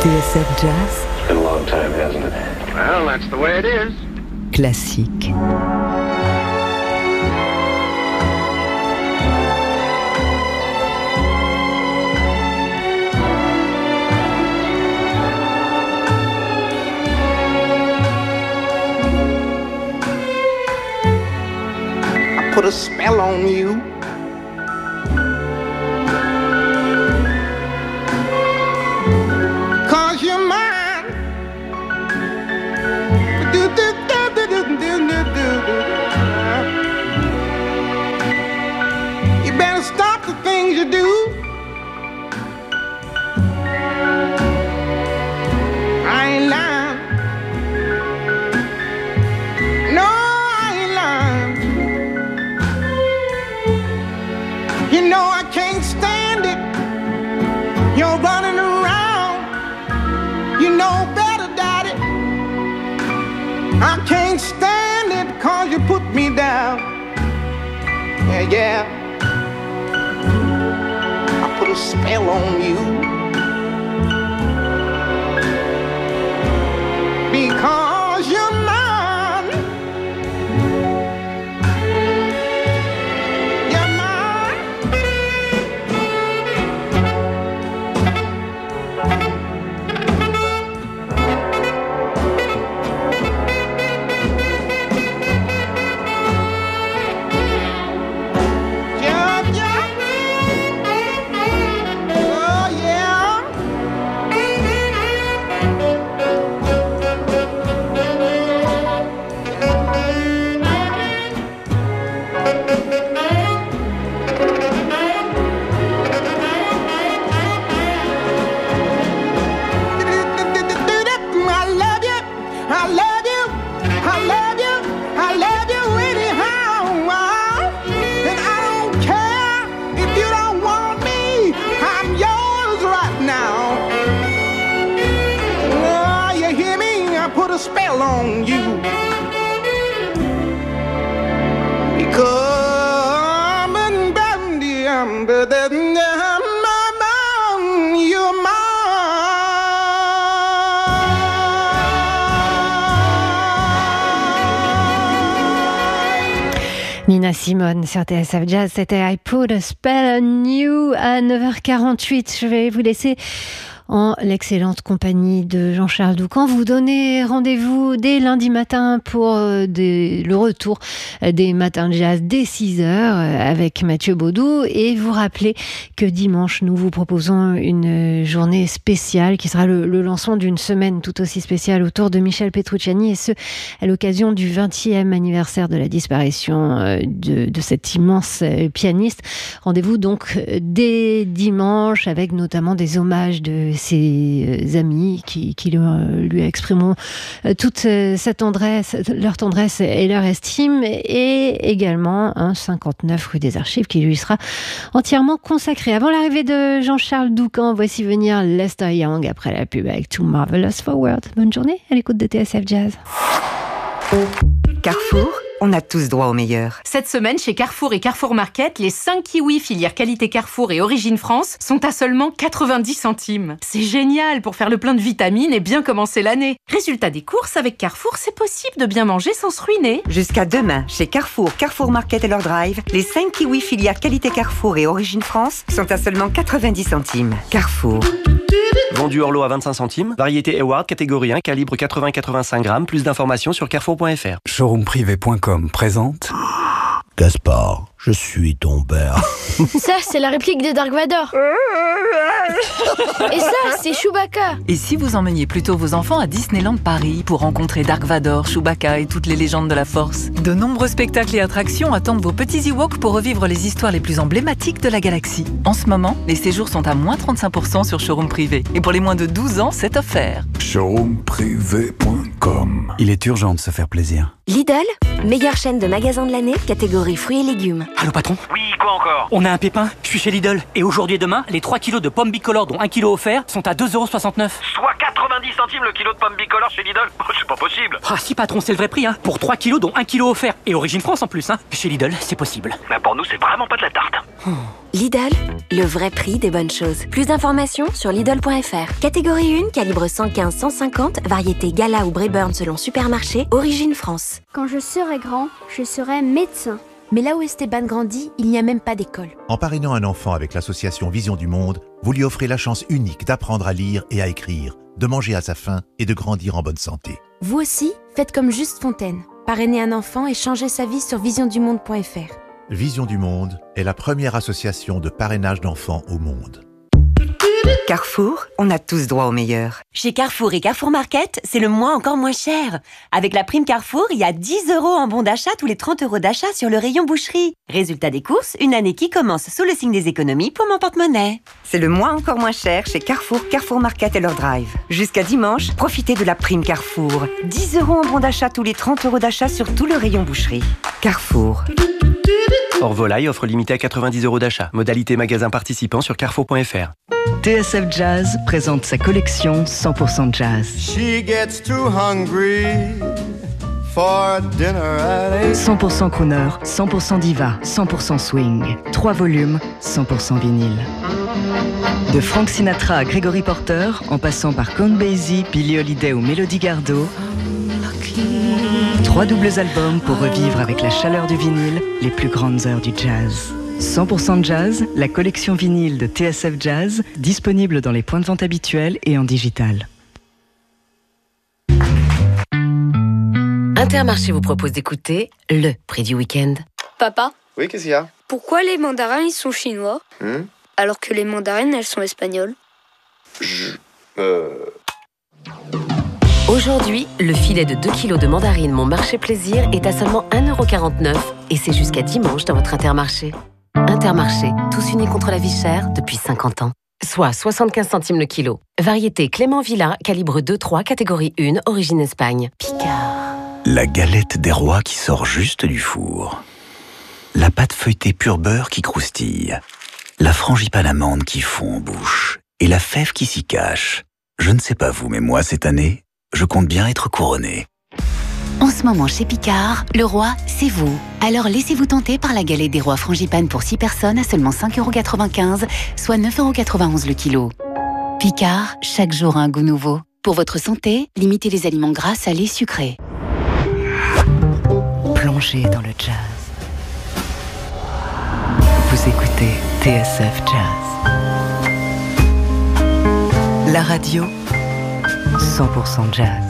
TSF Jazz. It's been a long time, hasn't it? Well, that's the way it is. Classique. I put a spell on you. You better stop the things you do. I ain't lying. No, I ain't lying. You know I can't stand it. You're running around. You know better, Daddy. I can't stand it 'cause you put me down. Yeah, yeah. I put a spell on you. Because you're mine. You're mine. Spell on you because you're mine. Nina Simone sur TSF Jazz, c'était I Put a Spell on You à 9h48. Je vais vous laisser en l'excellente compagnie de Jean-Charles Doucan. Vous donnez rendez-vous dès lundi matin pour le retour des matins de jazz dès 6h avec Mathieu Baudou, et vous rappelez que dimanche nous vous proposons une journée spéciale qui sera le lancement d'une semaine tout aussi spéciale autour de Michel Petrucciani, et ce à l'occasion du 20e anniversaire de la disparition de cet immense pianiste. Rendez-vous donc dès dimanche avec notamment des hommages de ses amis qui lui exprimeront toute sa tendresse, leur tendresse et leur estime, et également un 59 rue des Archives qui lui sera entièrement consacré. Avant l'arrivée de Jean-Charles Doucan, voici venir Lester Young après la pub avec Too Marvelous for Words. Bonne journée à l'écoute de TSF Jazz. Carrefour, on a tous droit au meilleur. Cette semaine, chez Carrefour et Carrefour Market, les 5 kiwis filière qualité Carrefour et Origine France sont à seulement 90 centimes. C'est génial pour faire le plein de vitamines et bien commencer l'année. Résultat des courses, avec Carrefour, c'est possible de bien manger sans se ruiner. Jusqu'à demain, chez Carrefour, Carrefour Market et leur drive, les 5 kiwis filière qualité Carrefour et Origine France sont à seulement 90 centimes. Carrefour. Vendu hors lot à 25 centimes. Variété Eward, catégorie 1, calibre 80-85 grammes. Plus d'informations sur carrefour.fr. Showroomprivé.com présente Gaspard, je suis ton père. Ça, c'est la réplique de Dark Vador. Et ça, c'est Chewbacca. Et si vous emmeniez plutôt vos enfants à Disneyland Paris pour rencontrer Dark Vador, Chewbacca et toutes les légendes de la Force? De nombreux spectacles et attractions attendent vos petits Ewoks pour revivre les histoires les plus emblématiques de la galaxie. En ce moment, les séjours sont à moins 35% sur Showroom Privé. Et pour les moins de 12 ans, c'est offert. Showroomprivé.com. Il est urgent de se faire plaisir. Lidl, meilleure chaîne de magasins de l'année, catégorie fruits et légumes. Allô patron? Oui, quoi encore? On a un pépin, je suis chez Lidl. Et aujourd'hui et demain, les 3 kilos de pommes bicolores dont 1 kilo offert sont à 2,69 €. Soit 90 centimes le kilo de pommes bicolores chez Lidl? C'est pas possible. Ah si patron, c'est le vrai prix, hein. Pour 3 kilos dont 1 kilo offert. Et Origine France en plus, hein. Chez Lidl, c'est possible. Mais pour nous, c'est vraiment pas de la tarte. Lidl, le vrai prix des bonnes choses. Plus d'informations sur Lidl.fr. Catégorie 1, calibre 115-150, variété Gala ou Braeburn selon supermarché, origine France. Quand je serai grand, je serai médecin. Mais là où Esteban grandit, il n'y a même pas d'école. En parrainant un enfant avec l'association Vision du Monde, vous lui offrez la chance unique d'apprendre à lire et à écrire, de manger à sa faim et de grandir en bonne santé. Vous aussi, faites comme Juste Fontaine. Parrainez un enfant et changez sa vie sur visiondumonde.fr. Vision du Monde est la première association de parrainage d'enfants au monde. Carrefour, on a tous droit au meilleur. Chez Carrefour et Carrefour Market, c'est le mois encore moins cher. Avec la prime Carrefour, il y a 10 € en bon d'achat tous les 30 € d'achat sur le rayon boucherie. Résultat des courses, une année qui commence sous le signe des économies pour mon porte-monnaie. C'est le mois encore moins cher chez Carrefour, Carrefour Market et leur drive. Jusqu'à dimanche, profitez de la prime Carrefour. 10 € en bon d'achat tous les 30 € d'achat sur tout le rayon boucherie. Carrefour. Hors volaille, offre limitée à 90 € d'achat. Modalité magasin participant sur carrefour.fr. TSF Jazz présente sa collection 100% Jazz. She gets too hungry for dinner at 8. 100% crooner, 100% diva, 100% swing. 3 volumes, 100% vinyle. De Frank Sinatra à Gregory Porter, en passant par Count Basie, Billie Holiday ou Melody Gardot. 3 doubles albums pour revivre avec la chaleur du vinyle les plus grandes heures du jazz. 100% Jazz, la collection vinyle de TSF Jazz, disponible dans les points de vente habituels et en digital. Intermarché vous propose d'écouter le prix du week-end. Papa, Oui, qu'est-ce qu'il y a? pourquoi les mandarins ils sont chinois alors que les mandarines elles sont espagnoles? Aujourd'hui, le filet de 2 kg de mandarines Mon Marché Plaisir est à seulement 1,49 € et c'est jusqu'à dimanche dans votre Intermarché. Intermarché, tous unis contre la vie chère depuis 50 ans. Soit 75 centimes le kilo. Variété Clément Villa, calibre 2-3, catégorie 1, origine Espagne. Picard. La galette des rois qui sort juste du four. La pâte feuilletée pur beurre qui croustille. La frangipane amande qui fond en bouche. Et la fève qui s'y cache. Je ne sais pas vous, mais moi, cette année, je compte bien être couronné. En ce moment, chez Picard, le roi, c'est vous. Alors laissez-vous tenter par la galette des rois frangipane pour 6 personnes à seulement 5,95 €, soit 9,91 € le kilo. Picard, chaque jour un goût nouveau. Pour votre santé, limitez les aliments gras, salés, sucrés. Plongez dans le jazz. Vous écoutez TSF Jazz. La radio 100% Jazz.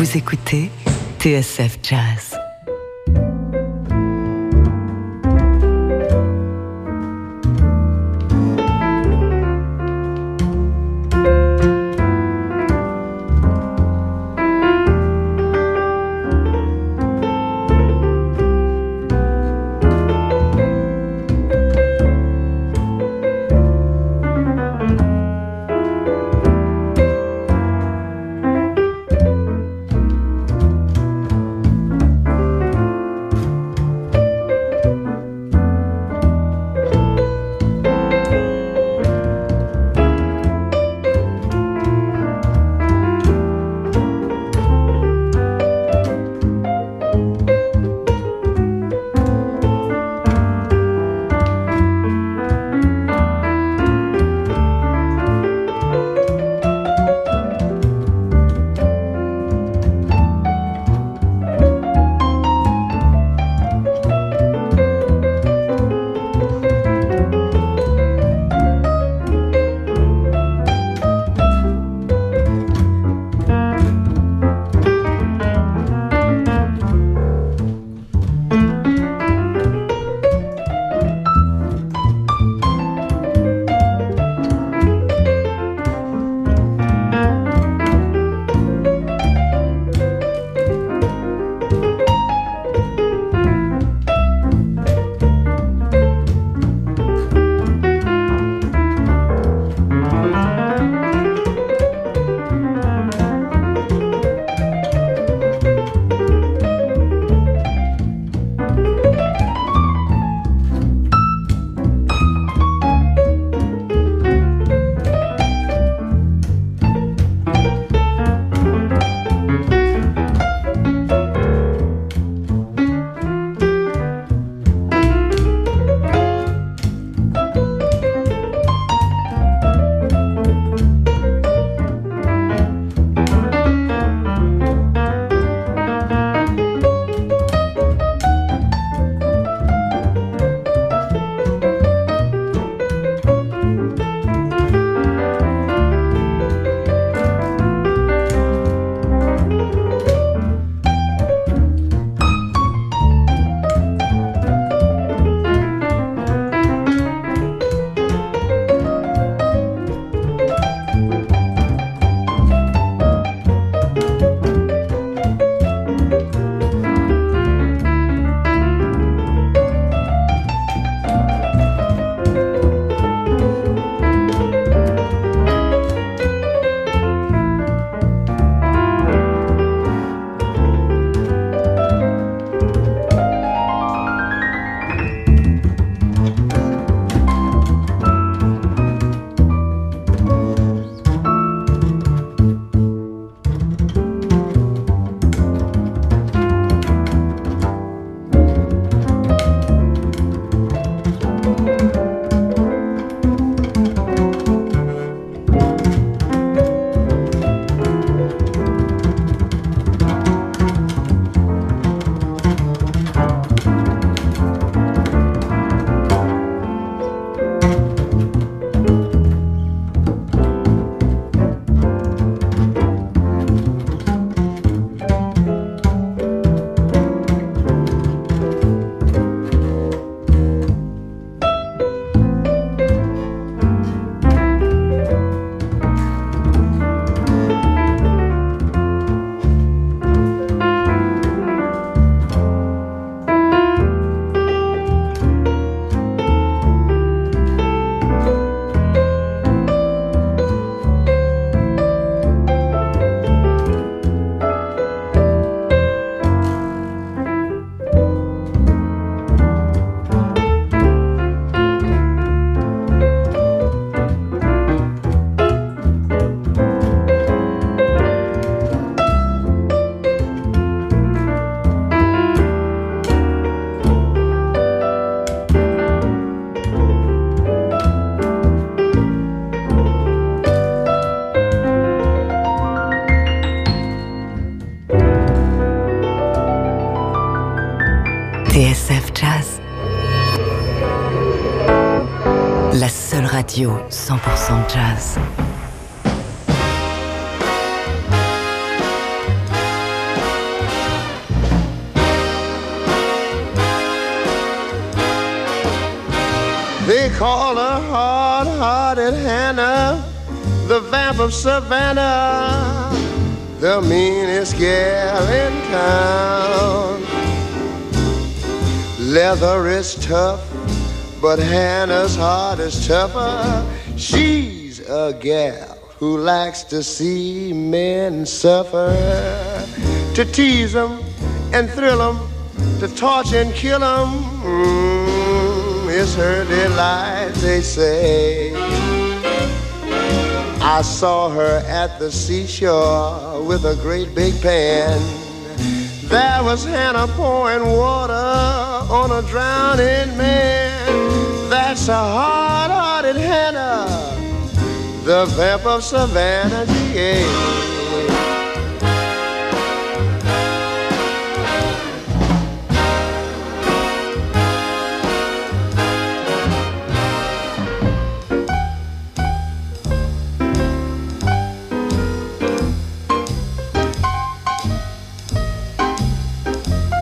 Vous écoutez TSF Jazz. TSF Jazz. La seule radio 100% jazz. call her hard-hearted Hannah, the vamp of Savannah, the meanest gal in town. Leather is tough, but Hannah's heart is tougher. She's a gal who likes to see men suffer. To tease them and thrill them, to torture and kill them, is her delight, they say. I saw her at the seashore with a great big pan. There was Hannah pouring water on a drowning man. That's a hard-hearted Hannah, the vamp of Savannah, yeah.